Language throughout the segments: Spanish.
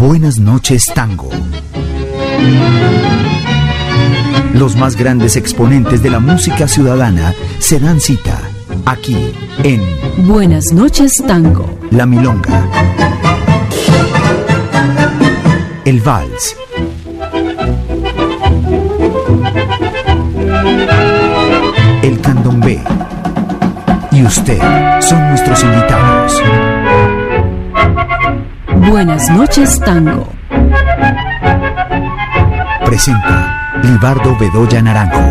Buenas noches, Tango. Los más grandes exponentes de la música ciudadana se dan cita aquí en Buenas noches, Tango. La Milonga, el Vals, el Candombe y usted son nuestros invitados. Buenas noches, Tango. Presenta Libardo Bedoya Naranjo.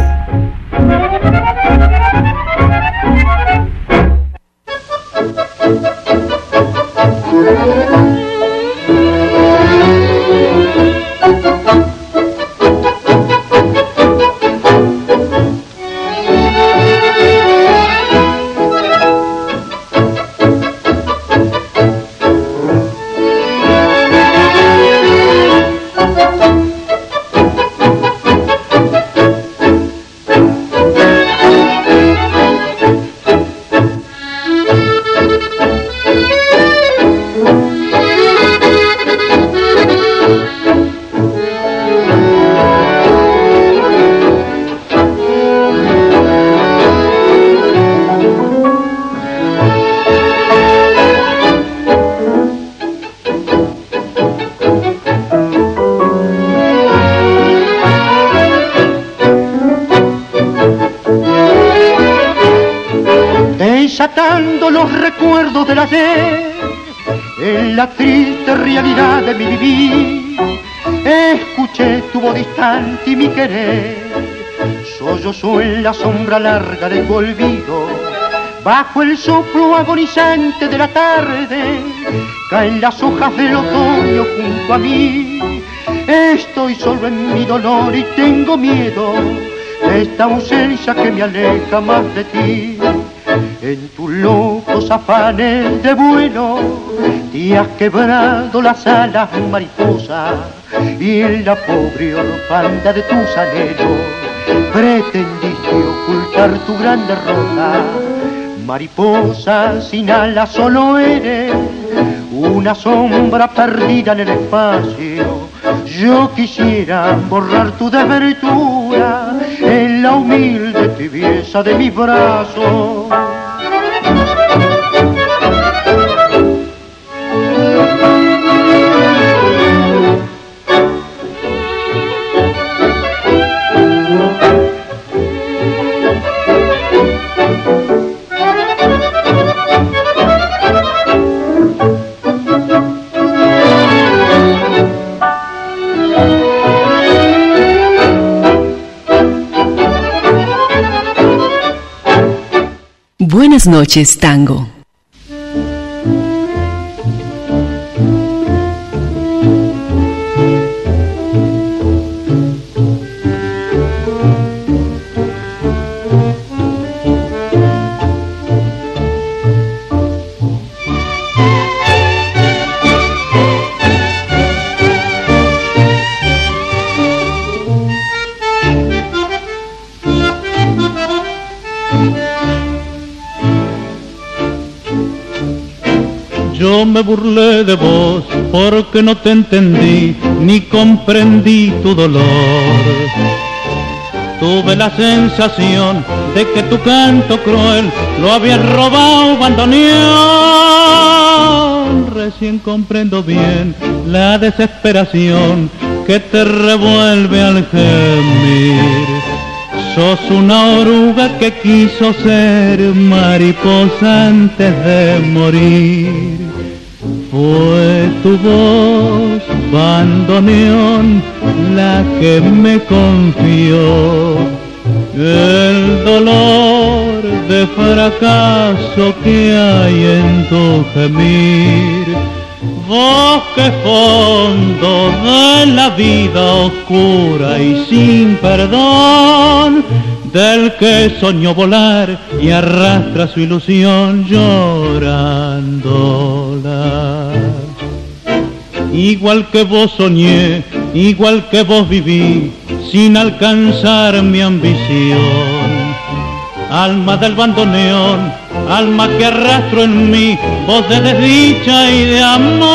Desatando los recuerdos del ayer en la triste realidad de mi vivir, escuché tu voz distante y mi querer sollozó en la sombra larga de tu olvido. Bajo el soplo agonizante de la tarde caen las hojas del otoño junto a mí. Estoy solo en mi dolor y tengo miedo de esta ausencia que me aleja más de ti. En tus locos afanes de vuelo te has quebrado las alas, mariposa, y en la pobre orfandad de tus anhelos pretendiste ocultar tu gran derrota. Mariposa sin alas, solo eres una sombra perdida en el espacio. Yo quisiera borrar tu desventura en la humilde tibieza de mis brazos. Buenas noches, Tango. Yo me burlé de vos porque no te entendí ni comprendí tu dolor. Tuve la sensación de que tu canto cruel lo había robado bandoneón. Recién comprendo bien la desesperación que te revuelve al gemir. Sos una oruga que quiso ser mariposa antes de morir. Fue tu voz, bandoneón, la que me confió el dolor de fracaso que hay en tu gemir. Vos que fondo de la vida oscura y sin perdón, del que soñó volar y arrastra su ilusión llorándola. Igual que vos soñé, igual que vos viví, sin alcanzar mi ambición. Alma del bandoneón, alma que arrastro en mí, voz de desdicha y de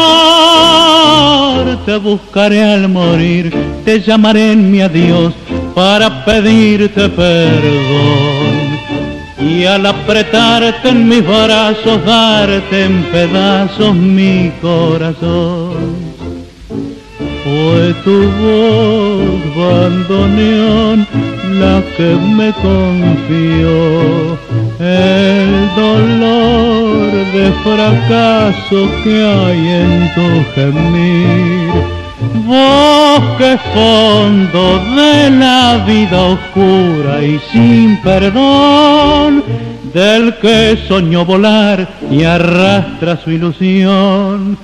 amor. Te buscaré al morir, te llamaré en mi adiós para pedirte perdón. Y al apretarte en mis brazos, darte en pedazos mi corazón. Fue tu voz, bandoneón, la que me confió el dolor de fracaso que hay en tu gemir. Vos que fondo de la vida oscura y sin perdón, del que soñó volar y arrastra su ilusión,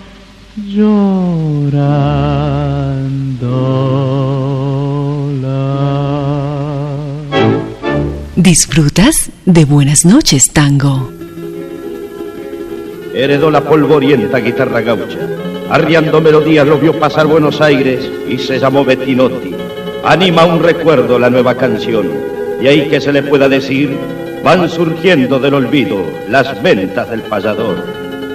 llorándola. ¿Disfrutas de Buenas noches, Tango? Heredó la polvorienta guitarra gaucha, arriando melodías lo vio pasar Buenos Aires y se llamó Bettinotti. Anima un recuerdo la nueva canción, y ahí que se le pueda decir, van surgiendo del olvido las ventas del payador.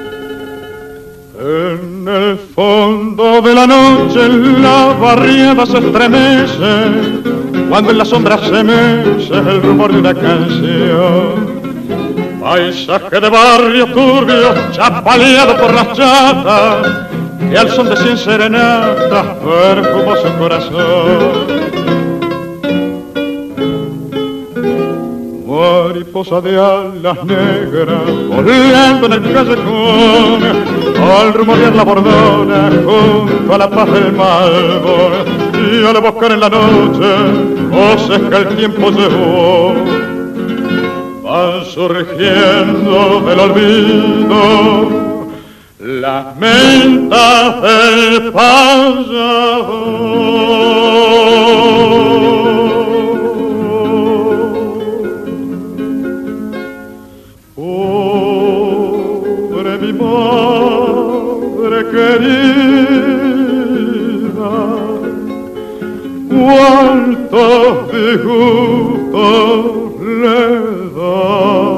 En el fondo de la noche la barriada se estremece, cuando en las sombras se mece el rumor de una canción. Paisaje de barrio turbio, chapaleado por las chatas, que al son de 100 serenatas perfumó su corazón. Mariposa de alas negras, volando en el callejón, al rumorear la bordona junto a la paz del Malbor, y al buscar en la noche voces que el tiempo llevó, van surgiendo del olvido las mentas del payador. Pobre mi madre querida, cuántos disgustos le daba.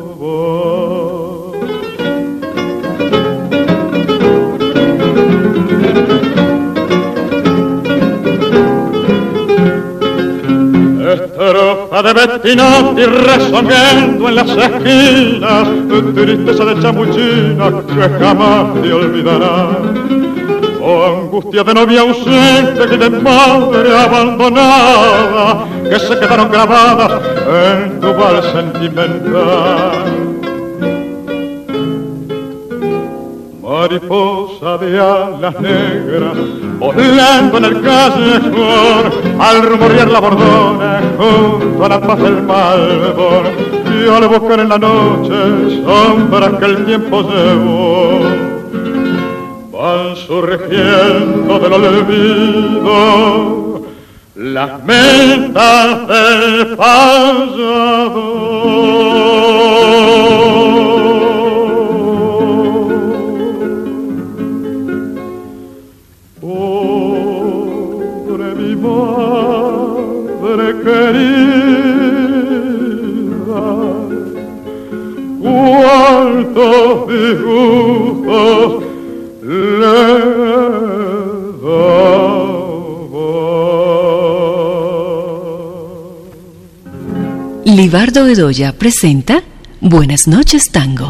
Estrofa de Bettinotti resonando en las esquinas, tristeza de chamuchina que jamás te olvidará. Oh, angustia de novia ausente y de madre abandonada, que se quedaron grabadas en tu vals sentimental. Mariposa de alas negras, volando en el callejón, al rumorear la bordona junto a la paz del Malbor, y al buscar en la noche sombras que el tiempo llevó, van surgiendo del olvido las mentas del payador. Pobre mi madre querida, cuántos disgustos le daba. Libardo Bedoya presenta Buenas noches, Tango.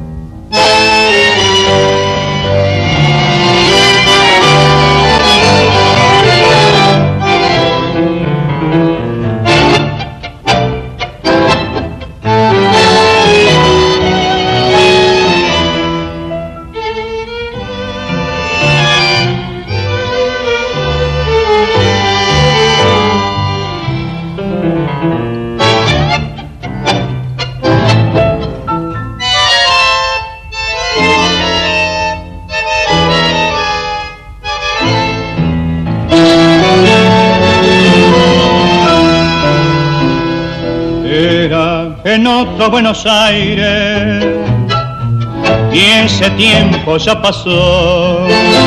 En otro Buenos Aires, y ese tiempo ya pasó.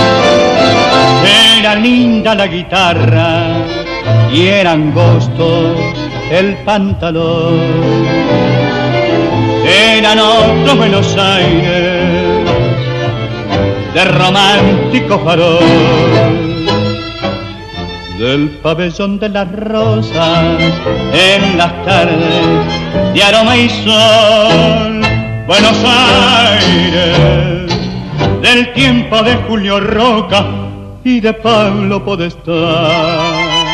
Era linda la guitarra y era angosto el pantalón. eran otros Buenos Aires de romántico farol, del pabellón de las rosas en las tardes de aroma y sol. Buenos Aires del tiempo de Julio Roca y de Pablo Podestá.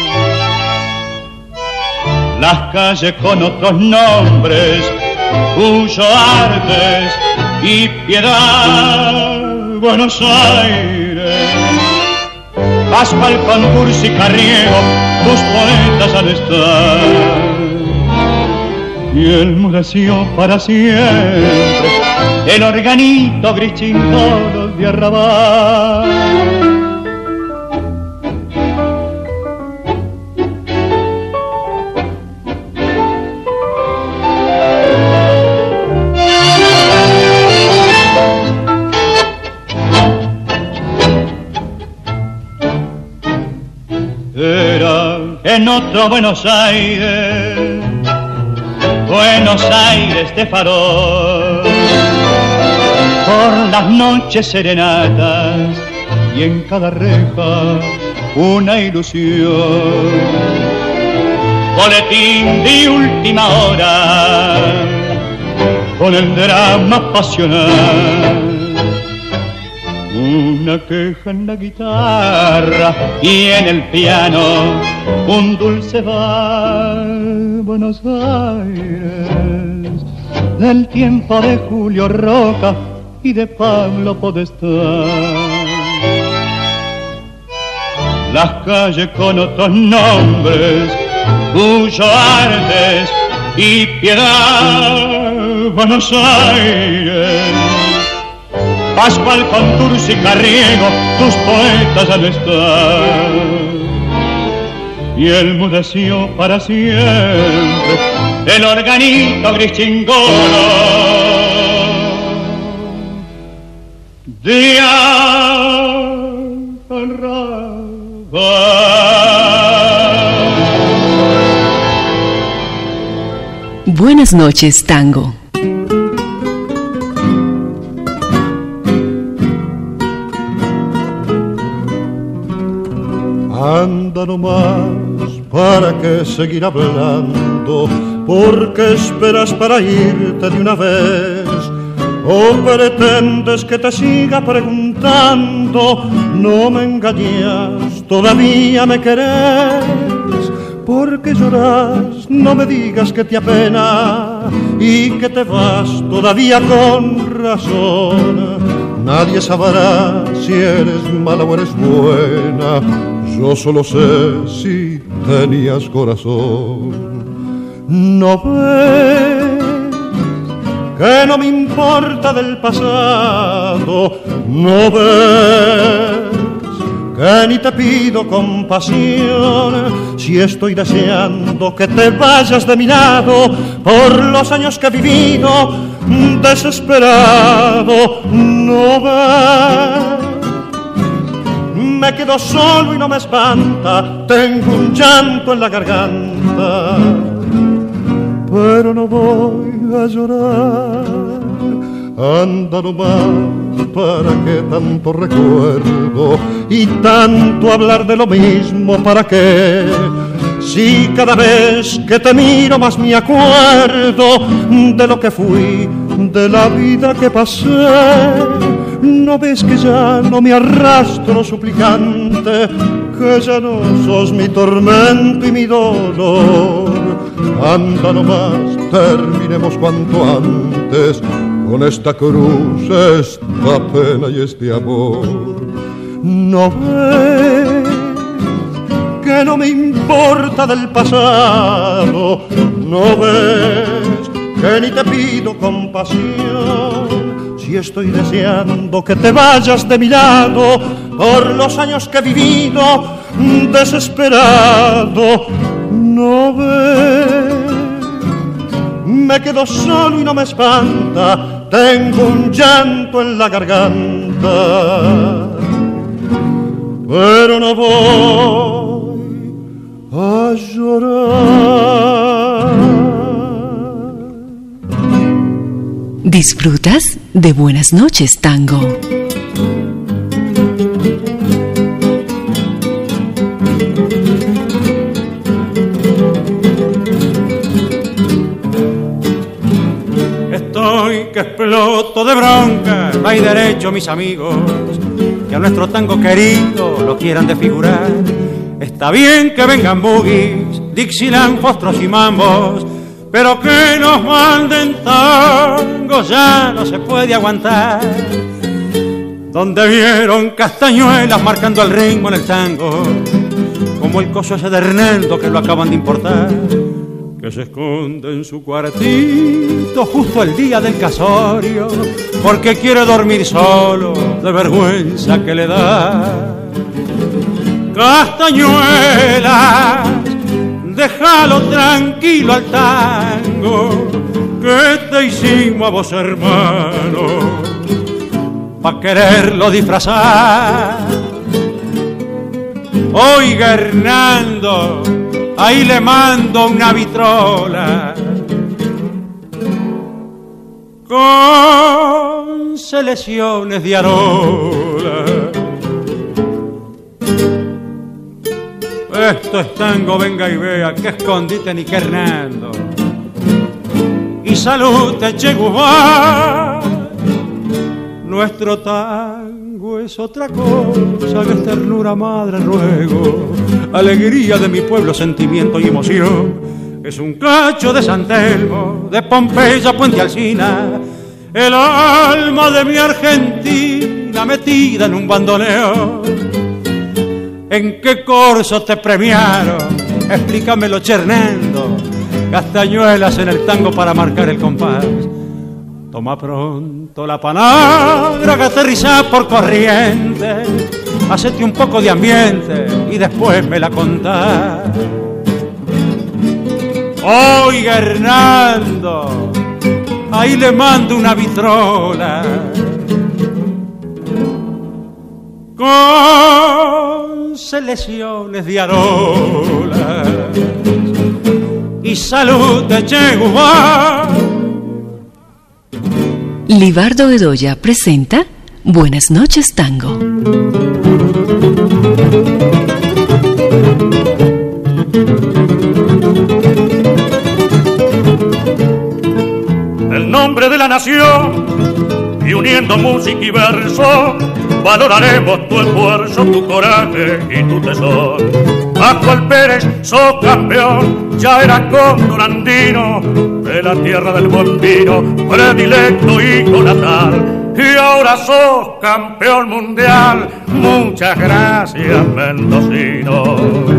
Las calles con otros nombres, Cuyo Artes y Piedad. Buenos Aires, Pascual, Concurso y Carriego, tus poetas al estar. Y enmudeció para siempre el organito gris chingolo de arrabal. Era en otro Buenos Aires, Buenos Aires de farol, por las noches serenatas y en cada reja una ilusión. Boletín de última hora con el drama pasional. Una queja en la guitarra y en el piano un dulce vals. Buenos Aires del tiempo de Julio Roca y de Pablo Podestá. Las calles con otros nombres, Cuyo Artes y Piedad. Buenos Aires, Pascual, Concurso y Carriego, tus poetas al estar. Y enmudeció para siempre el organito gris chingolo de arrabal. Buenas noches, tango. Anda nomás, ¿para qué seguir hablando? ¿Por qué esperas para irte de una vez? ¿O pretendes que te siga preguntando? No me engañas, todavía me querés. ¿Por qué lloras? No me digas que te apena y que te vas todavía con razón. Nadie sabrá si eres mala o eres buena. Yo solo sé si tenías corazón. ¿No ves que no me importa del pasado? ¿No ves que ni te pido compasión? Si estoy deseando que te vayas de mi lado por los años que he vivido desesperado. ¿No ves? Me quedo solo y no me espanta, tengo un llanto en la garganta, pero no voy a llorar. Anda nomás, ¿para qué tanto recuerdo y tanto hablar de lo mismo? ¿Para qué? Si cada vez que te miro más me acuerdo de lo que fui, de la vida que pasé. ¿No ves que ya no me arrastro suplicante, que ya no sos mi tormento y mi dolor? Anda nomás, terminemos cuanto antes con esta cruz, esta pena y este amor. ¿No ves que no me importa del pasado? ¿No ves que ni te pido compasión? Si estoy deseando que te vayas de mi lado por los años que he vivido desesperado. ¿No ves? Me quedo solo y no me espanta, tengo un llanto en la garganta, pero no voy a llorar. ¿Disfrutas de Buenas noches, Tango? Estoy que exploto de bronca, no hay derecho, mis amigos, que a nuestro tango querido lo quieran desfigurar. Está bien que vengan boogies, Dixieland, fostros y mambos, pero que nos manden tangos ya no se puede aguantar. Donde vieron castañuelas marcando el ritmo en el tango, como el coso ese de Hernando que lo acaban de importar, que se esconde en su cuartito justo el día del casorio, porque quiere dormir solo de vergüenza que le da. Castañuelas, déjalo tranquilo al tango, que te hicimos a vos, hermano, pa' quererlo disfrazar. Oiga, Hernando, ahí le mando una vitrola con selecciones de Arola. Esto es tango, venga y vea, que escondite ni que Hernando. Y salute, Che Guzmán. Nuestro tango es otra cosa, que es ternura, madre, ruego, alegría de mi pueblo, sentimiento y emoción. Es un cacho de San Telmo, de Pompeya, Puente Alsina, el alma de mi Argentina metida en un bandoneón. ¿En qué corso te premiaron? Explícamelo, Hernando. Castañuelas en el tango para marcar el compás. Toma pronto la palabra que aterriza por corriente. Hacete un poco de ambiente y después me la contás. Oiga, Hernando, ahí le mando una vitrola con selecciones de Arola y salud de Che Guzmán. Libardo Bedoya presenta Buenas noches, Tango. El nombre de la nación y uniendo música y verso, valoraremos tu esfuerzo, tu coraje y tu tesoro. Pascual Pérez, sos campeón, ya era cóndor andino, de la tierra del buen vino, predilecto hijo natal. Y ahora sos campeón mundial, muchas gracias, mendocino.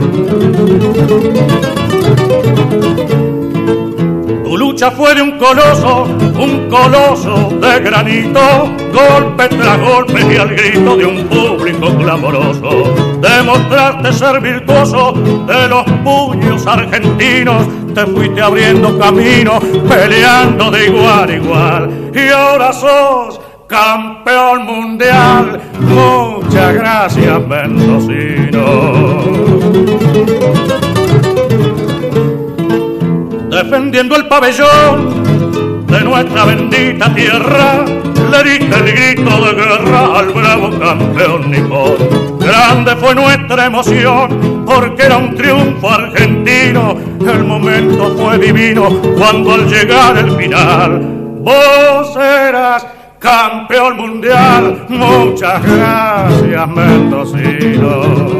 Tu lucha fue de un coloso de granito, golpe tras golpe y al grito de un público clamoroso. Demostraste ser virtuoso de los puños argentinos, te fuiste abriendo camino, peleando de igual a igual. Y ahora sos campeón mundial, muchas gracias, mendocino. Defendiendo el pabellón de nuestra bendita tierra, le diste el grito de guerra al bravo campeón nipón. Grande fue nuestra emoción, porque era un triunfo argentino. El momento fue divino cuando al llegar el final, vos eras campeón mundial. Muchas gracias, mendocino.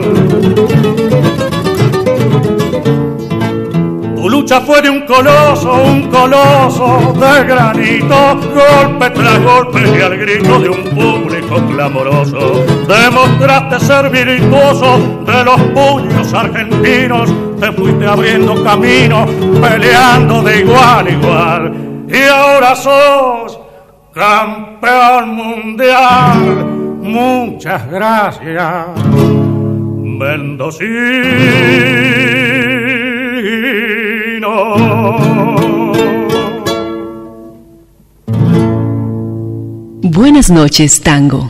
Tu lucha fue de un coloso de granito, golpe tras golpe y al grito de un público clamoroso. Demostraste ser virtuoso de los puños argentinos, te fuiste abriendo camino, peleando de igual a igual. Y ahora sos campeón mundial, muchas gracias, mendocino. Buenas noches, Tango.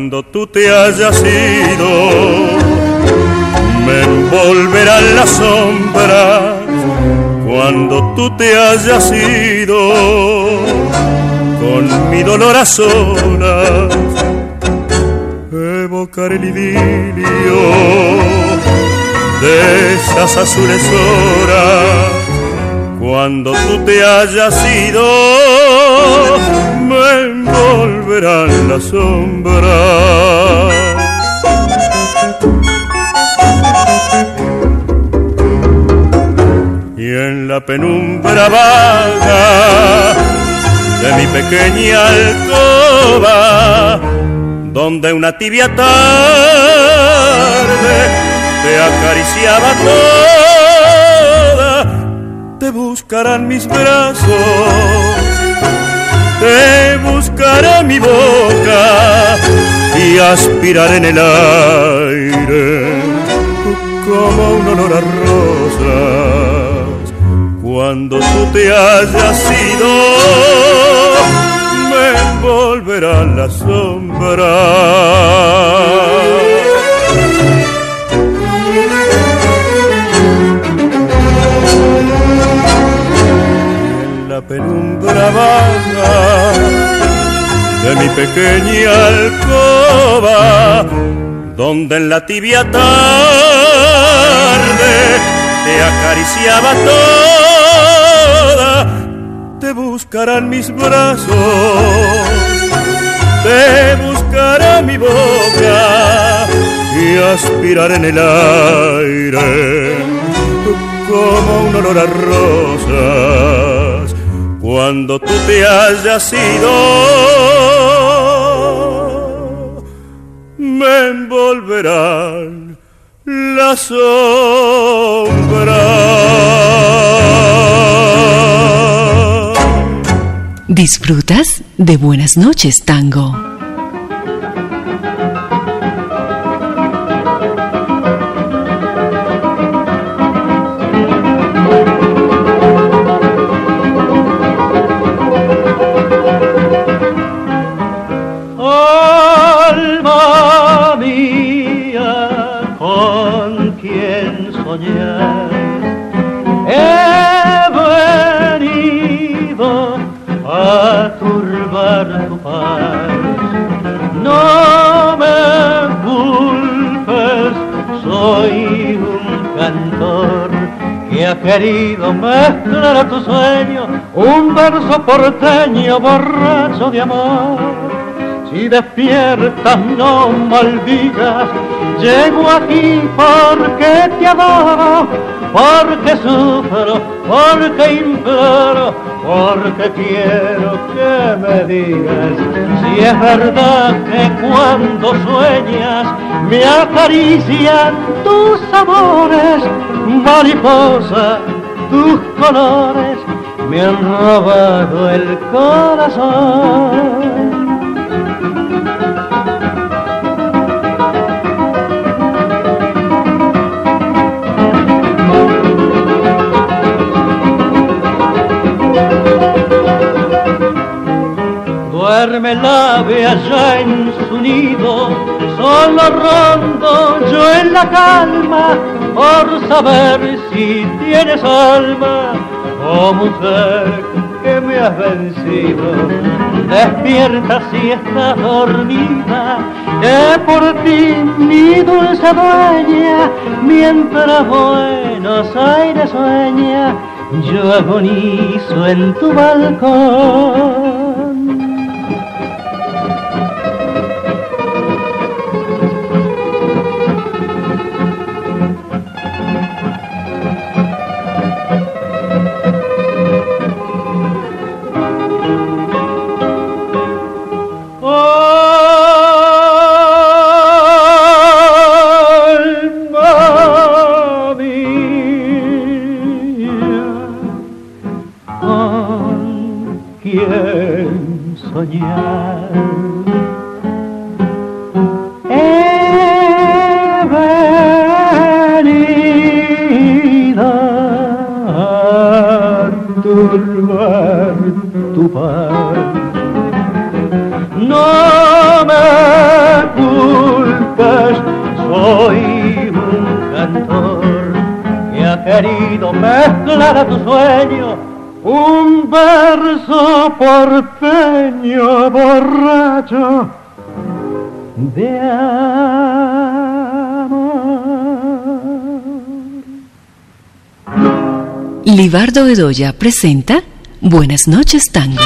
Cuando tú te hayas ido, me envolverán las sombras. Cuando tú te hayas ido, con mi dolor a solas, evocaré el idilio de esas azules horas. Cuando tú te hayas ido, me envolverán las sombras. Y en la penumbra vaga de mi pequeña alcoba, donde una tibia tarde te acariciaba toda, te buscarán mis brazos, te buscaré mi boca y aspiraré en el aire como un olor a rosas. Cuando tú te hayas ido, me envolverán las sombras. La penumbra vaga de mi pequeña alcoba, donde en la tibia tarde te acariciaba toda, te buscarán mis brazos, te buscará mi boca y aspiraré en el aire como un olor a rosas. Cuando tú te hayas ido, me envolverán las sombras. ¿Disfrutas de Buenas noches, Tango? He venido a turbar tu paz. No me culpes, soy un cantor que ha querido mezclar a tu sueño un verso porteño borracho de amor. Si despiertas no maldigas, llego aquí porque te adoro, porque sufro, porque imploro, porque quiero que me digas si es verdad que cuando sueñas me acarician tus amores, mariposa, tus colores me han robado el corazón. Duerme el ave allá en su nido, solo rondo yo en la calma, por saber si tienes alma, oh mujer que me has vencido. Despierta si estás dormida, que por ti mi dulce dueña, mientras Buenos Aires sueña, yo agonizo en tu balcón. No me querido mezclar a tu sueño un verso porteño borracho de amor. Libardo Bedoya presenta Buenas noches, Tango.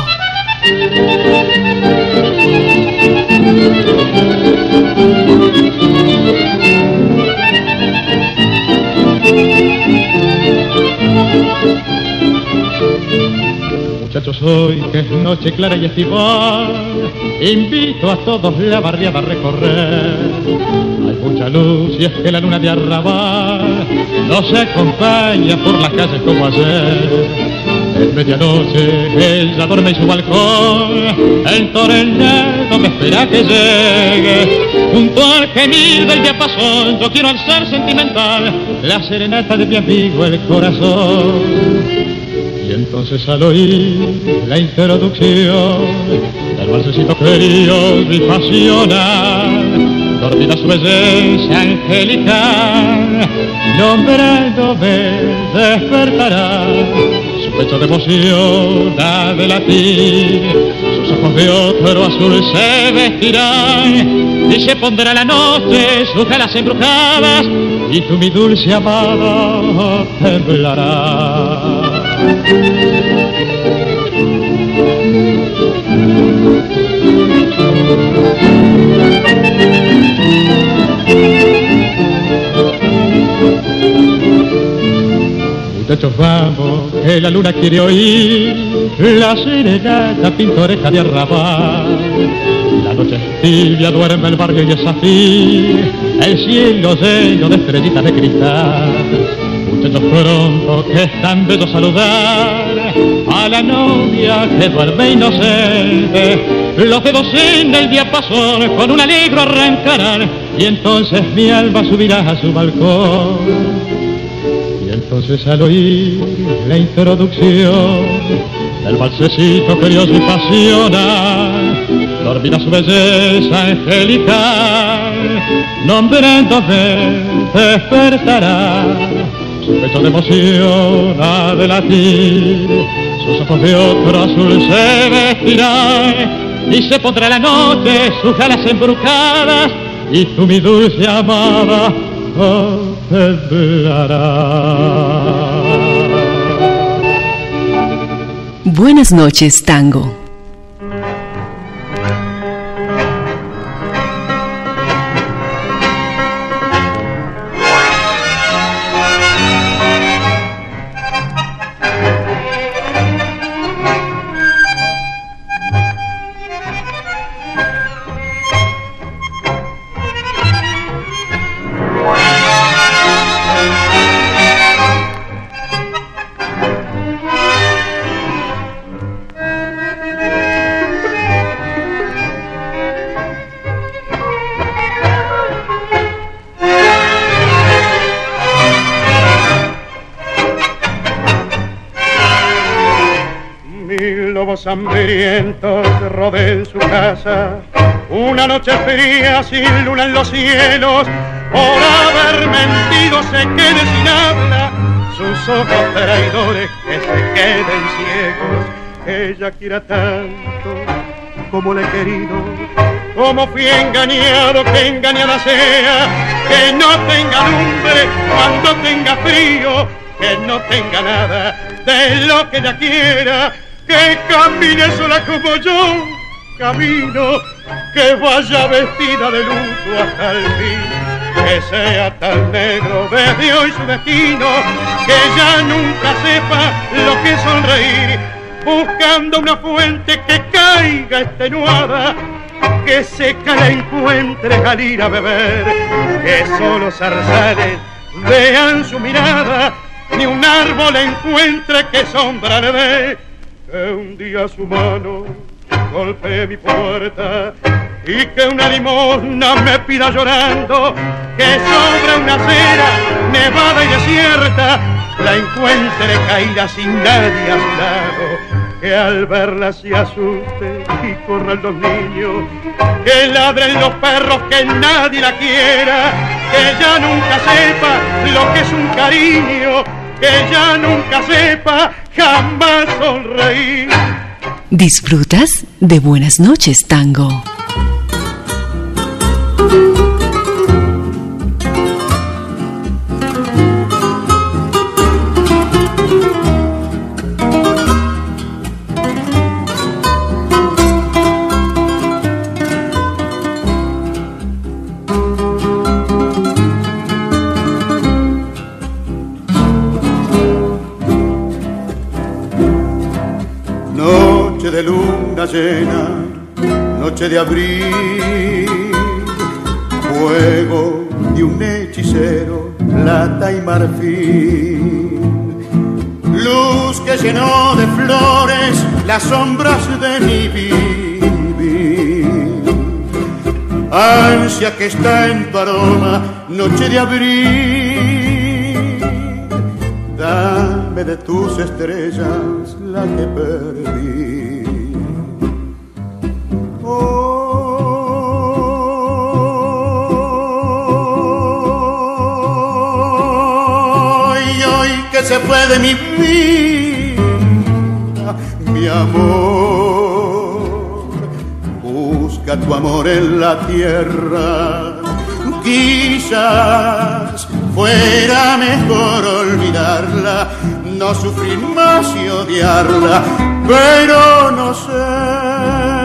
Muchachos, hoy que es noche clara y estival, invito a todos la barriada a recorrer. Hay mucha luz y es que la luna de arrabal nos acompaña por las calles como ayer. Es medianoche, ella duerme en su balcón, el tornado me espera que llegue. Junto al gemido del diapasón yo quiero alzar sentimental la serenata de mi amigo el corazón. Y entonces al oír la introducción del balsecito querido y pasional, dormida su belleza angelical, nombrándome despertará. Su pecho de emoción ha de latir, sus ojos de otro azul se vestirán, y se pondrá la noche sus velas embrujadas, y tú mi dulce amada temblarás. Muchachos, vamos, que la luna quiere oír la serenata pintoresca de arrabal. La noche es tibia, duerme el barrio y es así, el cielo lleno de estrellitas de cristal. Muchachos, pronto que es tan bello saludar a la novia que duerme inocente. Los dedos en el diapasón con un alegro arrancarán, y entonces mi alma subirá a su balcón. Y entonces al oír la introducción del balsecito curioso y pasional, dormirá su belleza angelical, nombrándome despertará. Su pecho de emoción ha de latir, sus ojos de otro azul se vestirán, y se pondrá la noche sus alas embrujadas, y tú mi dulce amada temblará. Buenas noches, Tango. Hambrientos rodeen su casa, una noche fría sin luna en los cielos, por haber mentido se queden sin habla, sus ojos traidores que se queden ciegos. Ella quiera tanto como le he querido, como fui engañado, que engañada sea, que no tenga lumbre cuando tenga frío, que no tenga nada de lo que ella quiera. Que camine sola como yo camino, que vaya vestida de luto hasta el fin, que sea tan negro desde hoy su destino, que ya nunca sepa lo que es sonreír, buscando una fuente que caiga extenuada, que seca la encuentre al ir a beber, que solo zarzales vean su mirada, ni un árbol encuentre que sombra le dé. Que un día su mano golpee mi puerta y que una limosna me pida llorando, que sobre una acera nevada y desierta la encuentre caída sin nadie a su lado, que al verla se asuste y corran los niños, que ladren los perros, que nadie la quiera, que ya nunca sepa lo que es un cariño, que ya nunca sepa jamás sonreír. ¿Disfrutas de Buenas noches, Tango? De luna llena, noche de abril, fuego de un hechicero, plata y marfil, luz que llenó de flores las sombras de mi vivir, ansia que está en tu aroma, noche de abril, dame de tus estrellas la que perdí. Se fue de mi vida, mi amor. Busca tu amor en la tierra. Quizás fuera mejor olvidarla, no sufrir más y odiarla, pero no sé.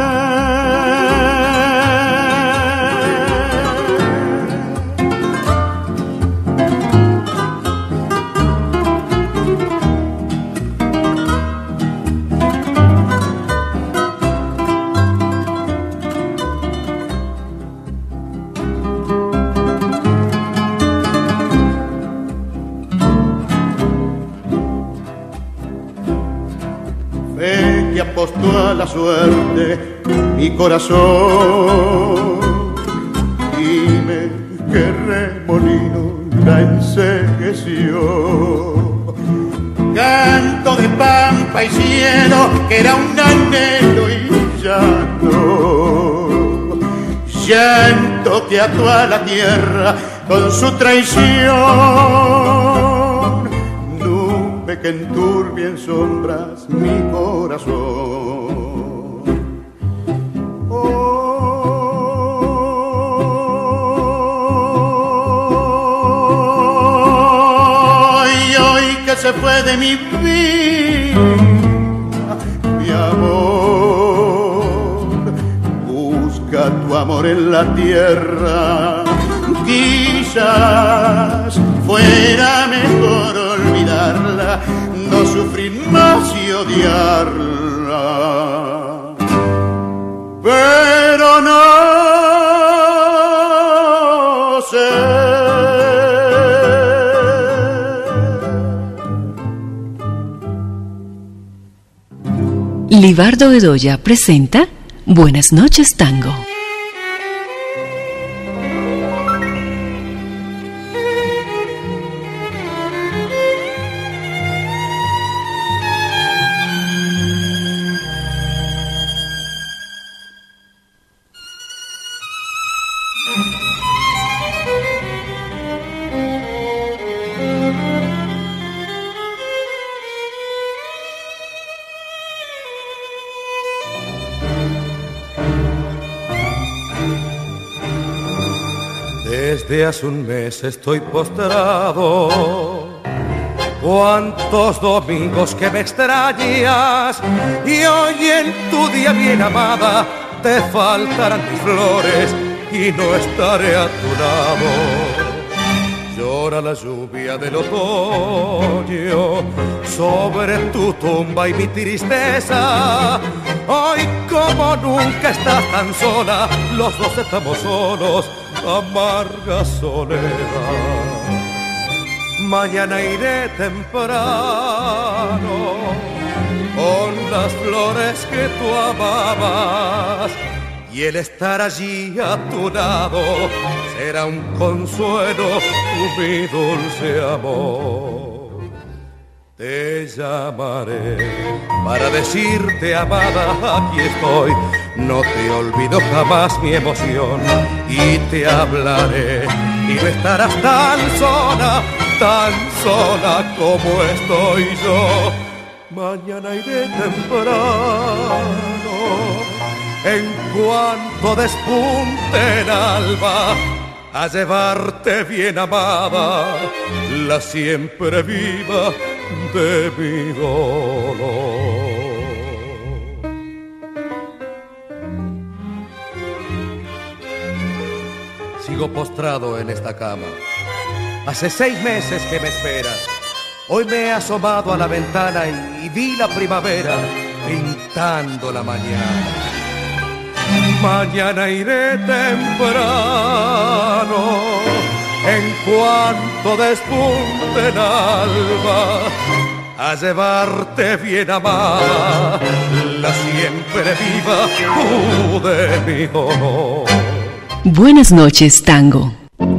Apostó a la suerte mi corazón, dime qué remolino la ensegueció. Canto de pampa y cielo que era un anhelo y llanto, llanto que ató a la tierra con su traición, nube que enturbia en sombras mi corazón. Hoy que se fue de mi vida, mi amor, busca tu amor en la tierra. Quizás fuera mejor olvidarla, no sufrir más y odiarla, pero no sé. Libardo Bedoya presenta Buenas noches, Tango. Desde hace un mes estoy postrado, cuántos domingos que me extrañas, y hoy en tu día bien amada te faltarán mis flores y no estaré a tu lado. Llora la lluvia del otoño sobre tu tumba y mi tristeza. Hoy como nunca estás tan sola, los dos estamos solos, amarga soledad. Mañana iré temprano con las flores que tú amabas, y el estar allí a tu lado será un consuelo, mi dulce amor. Te llamaré para decirte, amada, aquí estoy. No te olvido jamás mi emoción, y te hablaré y no estarás tan sola. tan sola como estoy yo. Mañana iré temprano, en cuanto despunte el alba, a llevarte bien amada la siempre viva de mi dolor. Sigo postrado en esta cama. Hace 6 meses que me esperas. Hoy me he asomado a la ventana y vi la primavera pintando la mañana. Mañana iré temprano, en cuanto despunte el alba, a llevarte bien amada la siempre viva de mi dolor. Buenas noches, tango.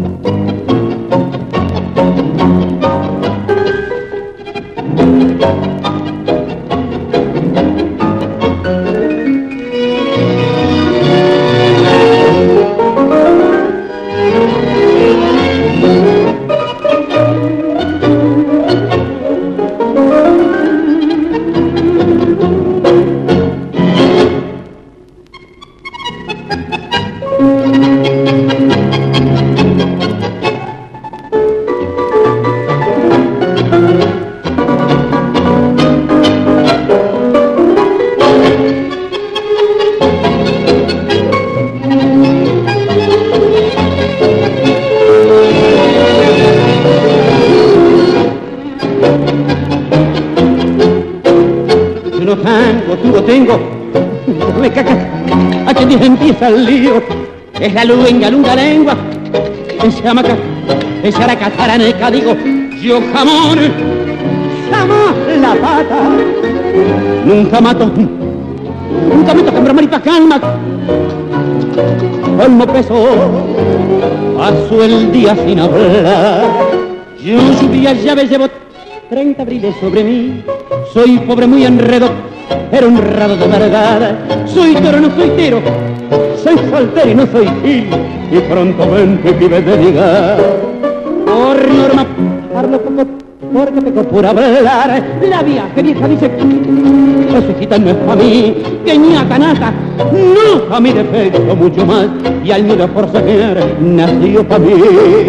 Empieza el lío, es la luenga, lunga lengua, es hamaca, es aracataraneca, digo, yo jamón, jamás la pata, nunca mato con bromaritas calma, colmo peso, paso el día sin hablar, yo lluvia llave llevo 30 abriles sobre mí, soy pobre muy enredo, pero honrado de verdad, soy toro no soy tero, soy soltero y no soy gil, y prontamente vive de ligar. Por norma, hablo poco porque peco por hablar. La vieja dice, resucita no es pa' mí, que ñata nata, no a mi defecto mucho más, y al mío de forcejear nació pa' mí.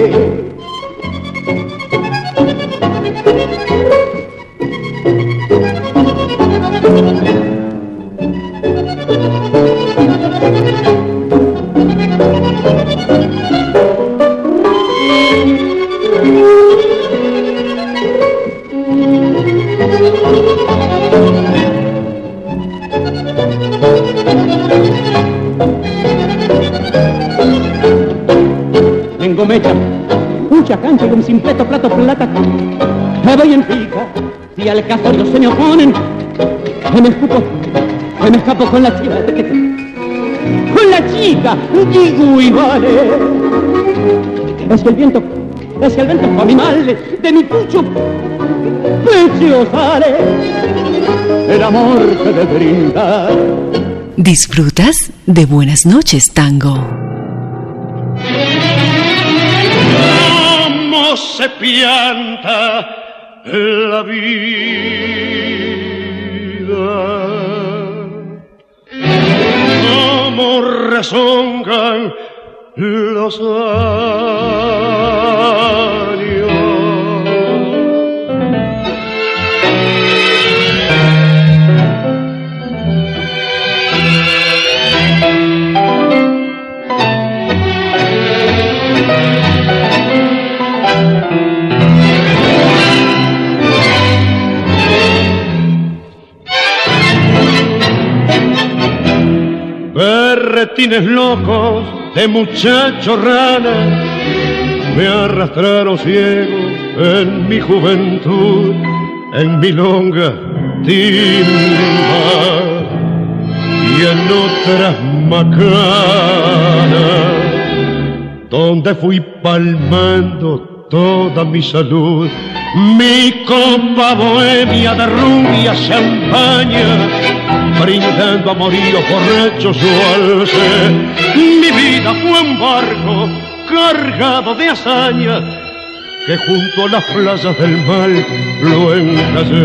Tengo mecha, mucha cancha y un simpleto plato plata. Me voy en pica, si al casorio se me oponen, que me escapo con la chica, digo y vale. Es el viento pa' mi mal, de mi pecho sale el amor que de brindar. ¿Disfrutas de Buenas noches, tango? ¿Cómo se pianta la vida? ¿Cómo rezongan los años? Berretines locos de muchachos ranas me arrastraron ciego en mi juventud, en milonga, timba y en otras macanas, donde fui palmando toda mi salud, mi copa bohemia de rubia champaña, brindando amoríos borrachos su alce. Mi vida fue un barco cargado de hazaña que junto a las playas del mal lo encallé.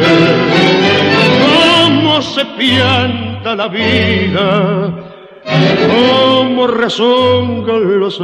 Cómo se pianta la vida, cómo rezongan los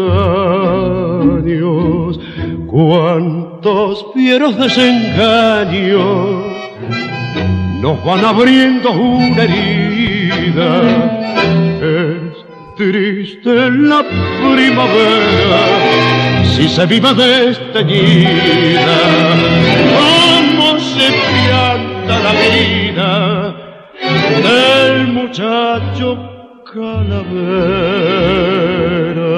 años, cuántos fieros desengaños nos van abriendo una herida. Es triste la primavera si se vive desteñida. Cómo se pianta la vida del muchacho calavera.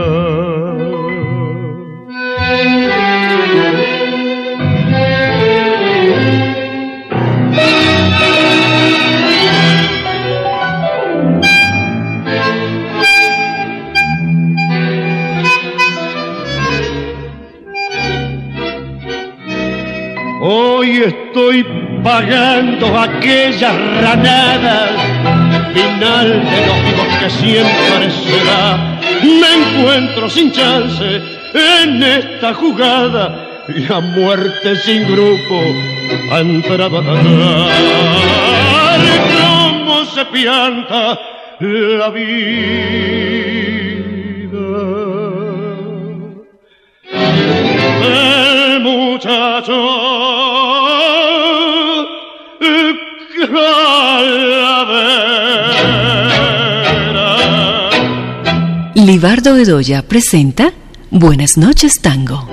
Hoy estoy pagando aquellas ranadas, final de los vivos que siempre será. Me encuentro sin chance en esta jugada y a muerte sin grupo ha entrado a ganar. Cómo se pianta la vida del muchacho calavera. Libardo Bedoya presenta Buenas noches, Tango.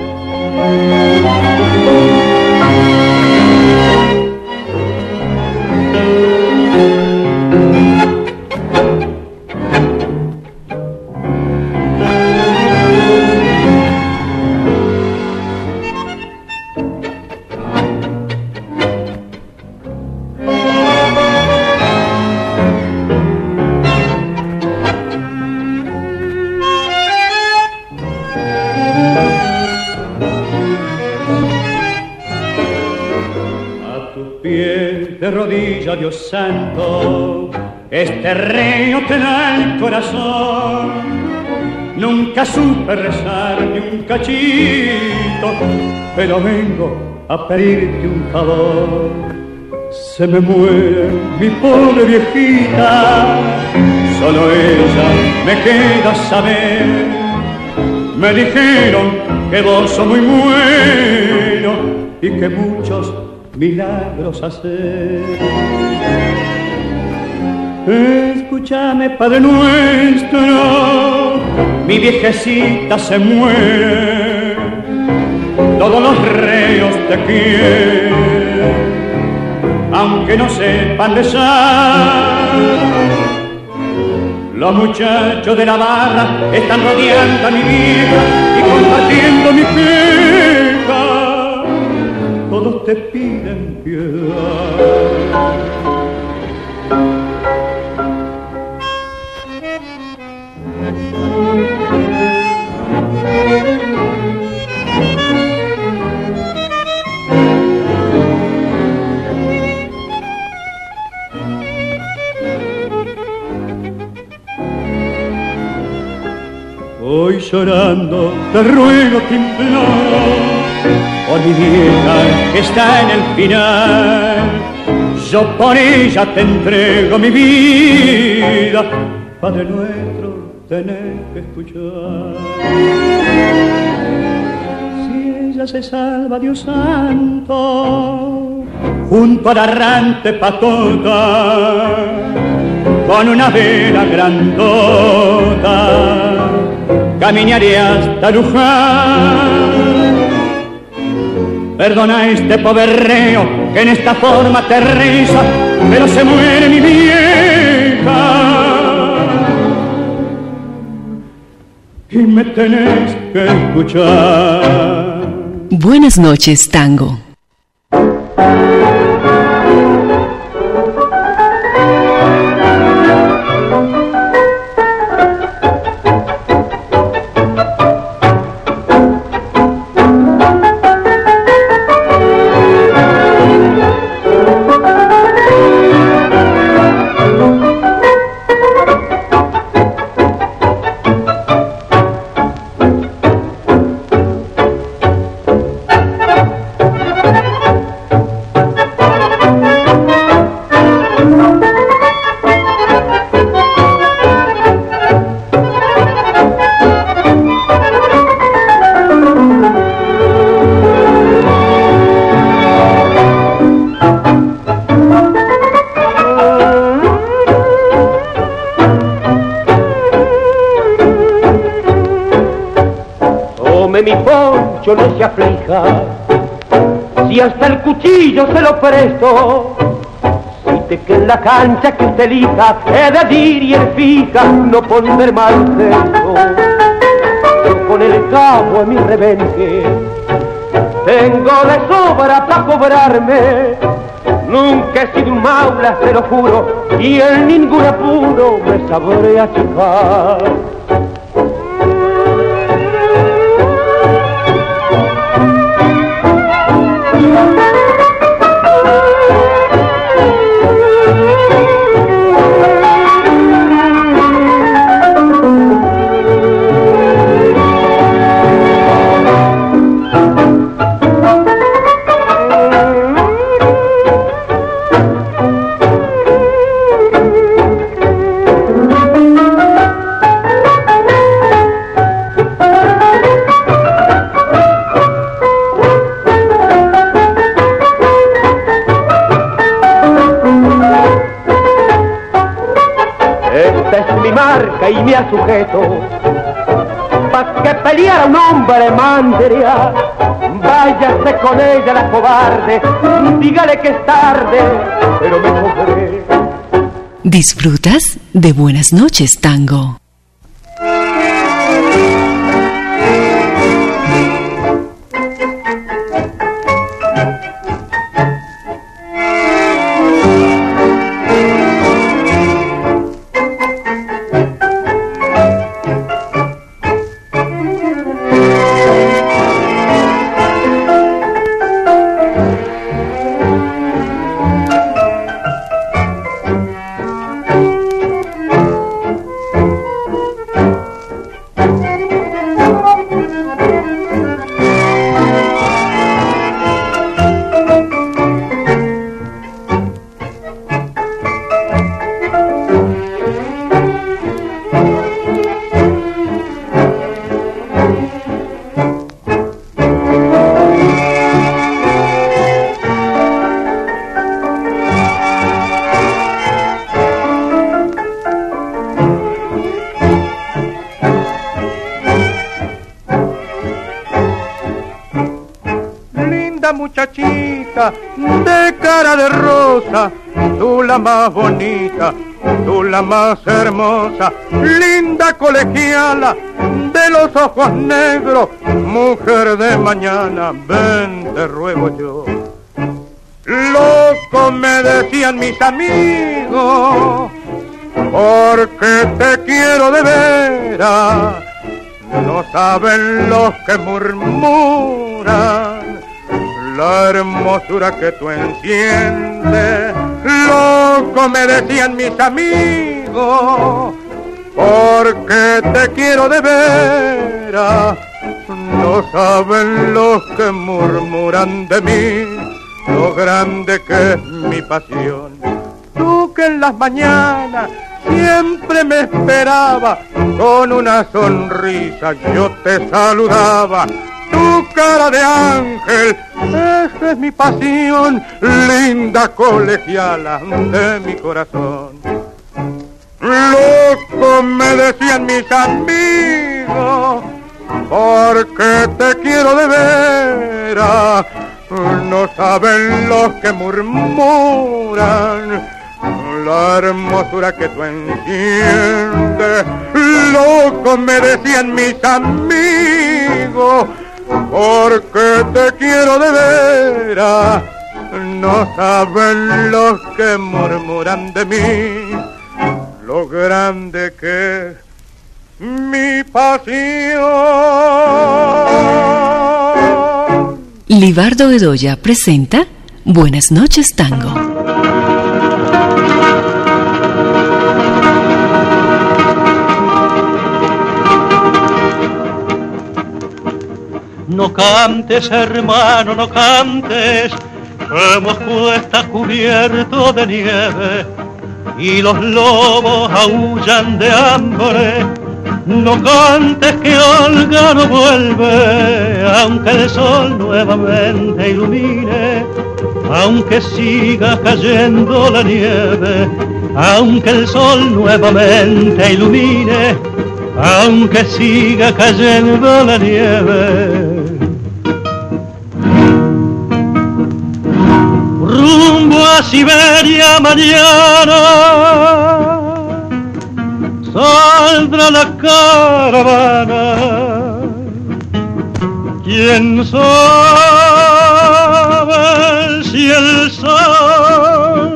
Dios santo, este río te da el corazón. Nunca supe rezar ni un cachito, pero vengo a pedirte un favor. Se me muere mi pobre viejita, solo ella me queda saber. Me dijeron que vos sos muy bueno y que muchos milagros hacer. Escúchame, Padre nuestro, mi viejecita se muere, todos los reos te quieren, aunque no sepan rezar. Los muchachos de la barra están rodeando a mi vieja y compartiendo mi queja. Todos te piden piedad. Hoy llorando te ruego que imploro por mi vieja que está en el final. Yo por ella te entrego mi vida. Padre nuestro, tenés que escuchar. Si ella se salva, Dios santo, junto al errante patota, con una vela grandota, caminaré hasta Luján. Perdona a este pobre reo que en esta forma te reza, pero se muere mi vieja y me tenés que escuchar. Buenas noches, Tango. tome mi poncho, no se aflija. Si hasta el cuchillo se lo presto, de que en la cancha que usted elija he de ir y él fija, no poner mal gesto. Yo con el cabo en mi rebenque tengo de sobra para cobrarme. Nunca he sido un maula, se lo juro, y en ningún apuro me sabré achicar. Y me ha sujeto pa' que peleara un hombre mandaría. Váyase con ella la cobarde, dígale que es tarde, pero me cogeré. ¿Disfrutas de Buenas noches, Tango? Muchachita de cara de rosa, tú la más bonita, tú la más hermosa, linda colegiala de los ojos negros, mujer de mañana, ven te ruego yo. Loco me decían mis amigos, porque te quiero de veras, no saben los que murmuran la hermosura que tú enciendes. Loco me decían mis amigos, porque te quiero de veras, no saben los que murmuran de mí, lo grande que es mi pasión. Tú que en las mañanas siempre me esperaba, con una sonrisa yo te saludaba. Tu cara de ángel, esa es mi pasión, linda colegiala de mi corazón. Loco me decían mis amigos, porque te quiero de veras, no saben los que murmuran la hermosura que tú enciendes. Loco me decían mis amigos, porque te quiero de veras, no saben los que murmuran de mí, lo grande que es mi pasión. Libardo Bedoya presenta Buenas noches, Tango. No cantes, hermano, no cantes, Moscú está cubierto de nieve y los lobos aullan de hambre. No cantes que Olga no vuelve, aunque el sol nuevamente ilumine, aunque siga cayendo la nieve, aunque el sol nuevamente ilumine, aunque siga cayendo la nieve. Rumbo a Siberia mañana saldrá la caravana. ¿Quién sabe si el sol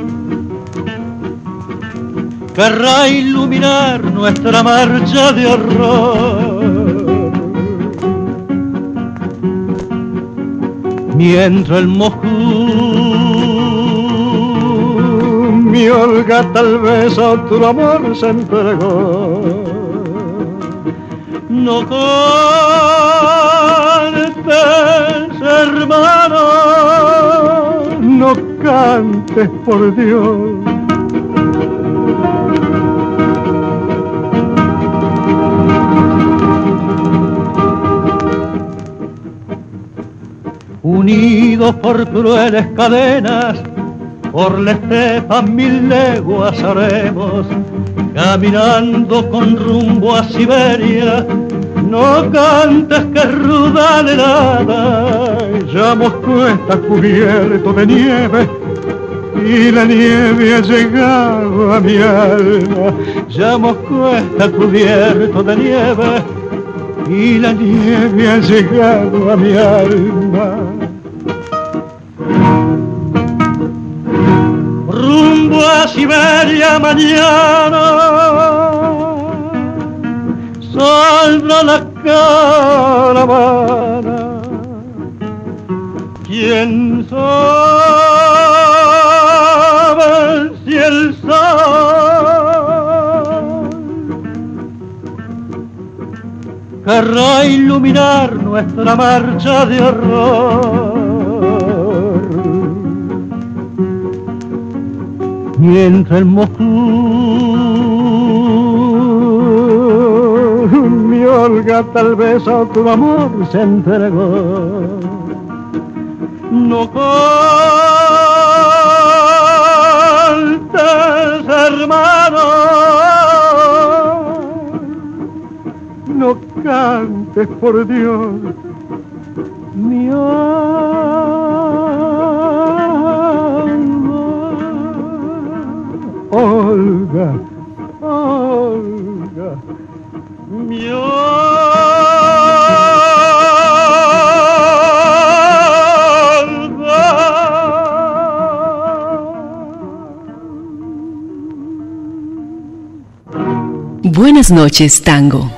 querrá iluminar nuestra marcha de horror? Mientras el Moscú, mi Olga, tal vez a otro amor se entregó. No cantes, hermano, no cantes, por Dios. Unidos por crueles cadenas, por la estepa 1000 leguas haremos, caminando con rumbo a Siberia. No cantes que es ruda la helada, ya Moscú está cubierto de nieve y la nieve ha llegado a mi alma. Ya Moscú está cubierto de nieve y la nieve ha llegado a mi alma. Rumbo a Siberia mañana saldrá la caravana. ¿Quién sabe si el sol querrá iluminar nuestra marcha de horror? Mientras el Moscú, mi Olga, tal vez a tu amor se entregó. No cantes, hermano, no cantes, por Dios, mi alma. Olga, Olga, mi Olga. Buenas noches, tango.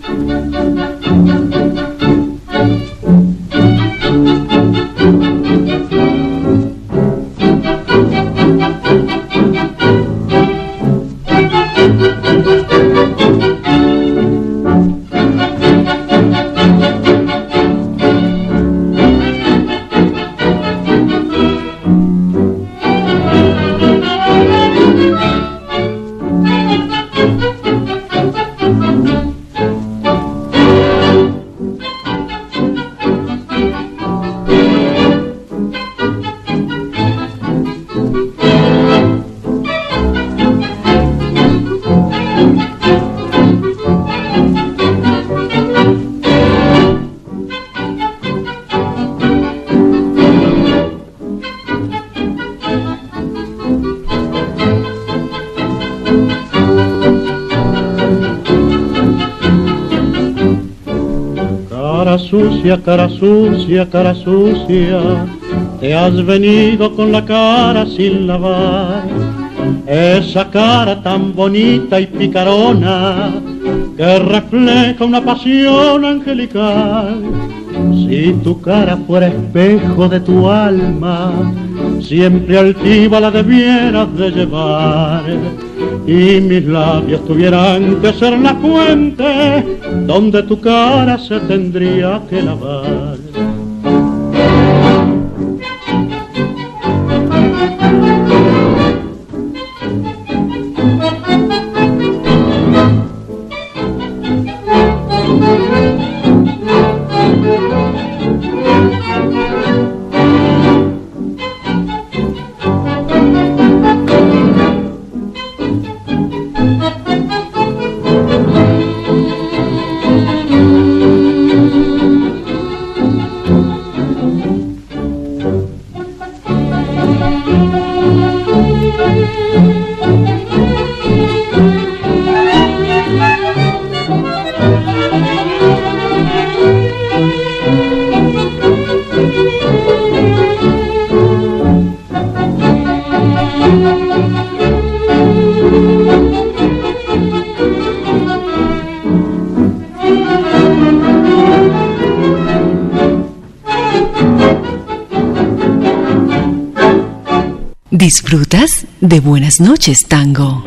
Cara sucia, cara sucia, te has venido con la cara sin lavar. Esa cara tan bonita y picarona que refleja una pasión angelical. Si tu cara fuera espejo de tu alma, siempre altiva la debieras de llevar. Y mis labios tuvieran que ser la fuente donde tu cara se tendría que lavar. ¿Disfrutas de Buenas noches, Tango?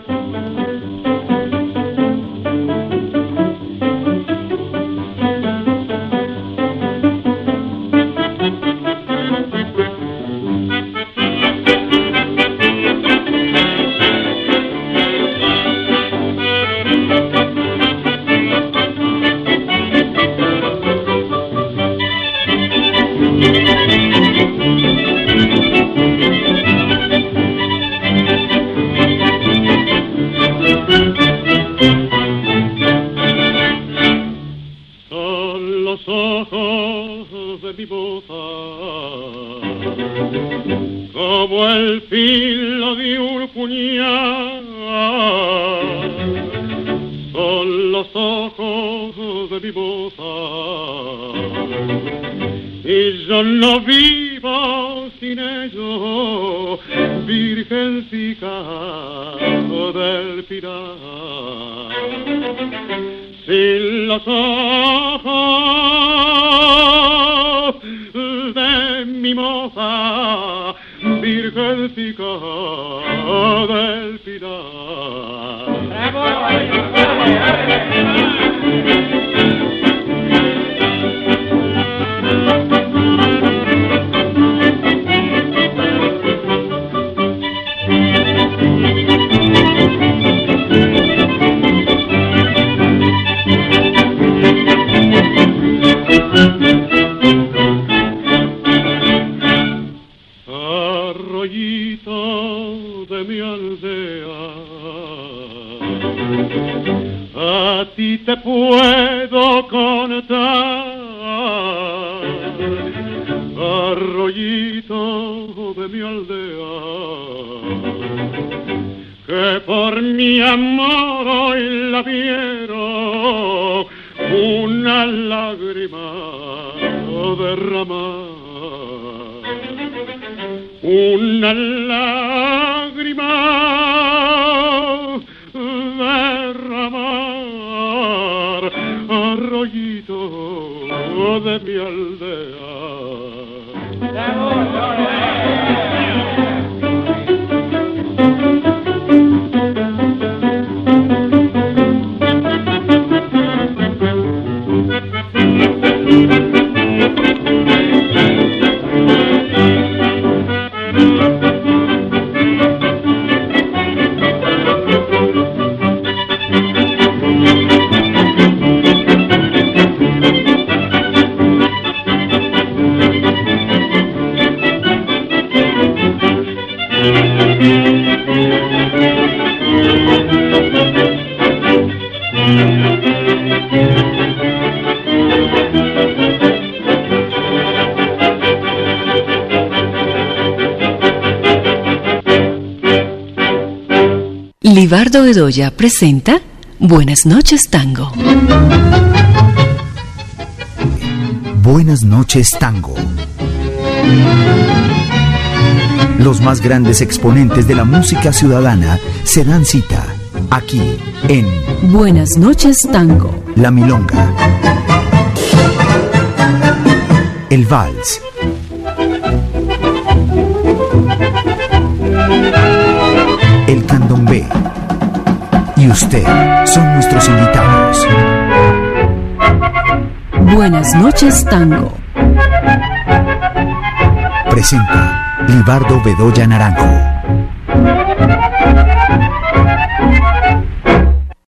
Como el filo de un puñal, son los ojos de mi moza, y yo no vivo sin ellos, virgencita del Pilar. Sin los ojos de mi moza, virgencita del Pilar. Arroyito de mi aldea, a ti te puedo contar. Arroyito de mi aldea, que por mi amor hoy la vieron una lágrima derramar. Una lágrima derramar, arroyito de mi aldea. Libardo Bedoya presenta Buenas noches, Tango. Buenas noches, Tango. Los más grandes exponentes de la música ciudadana se dan cita aquí en Buenas noches, Tango. La milonga, el vals, el candombe y usted son nuestros invitados. Buenas noches, Tango. Presenta Libardo Bedoya Naranjo.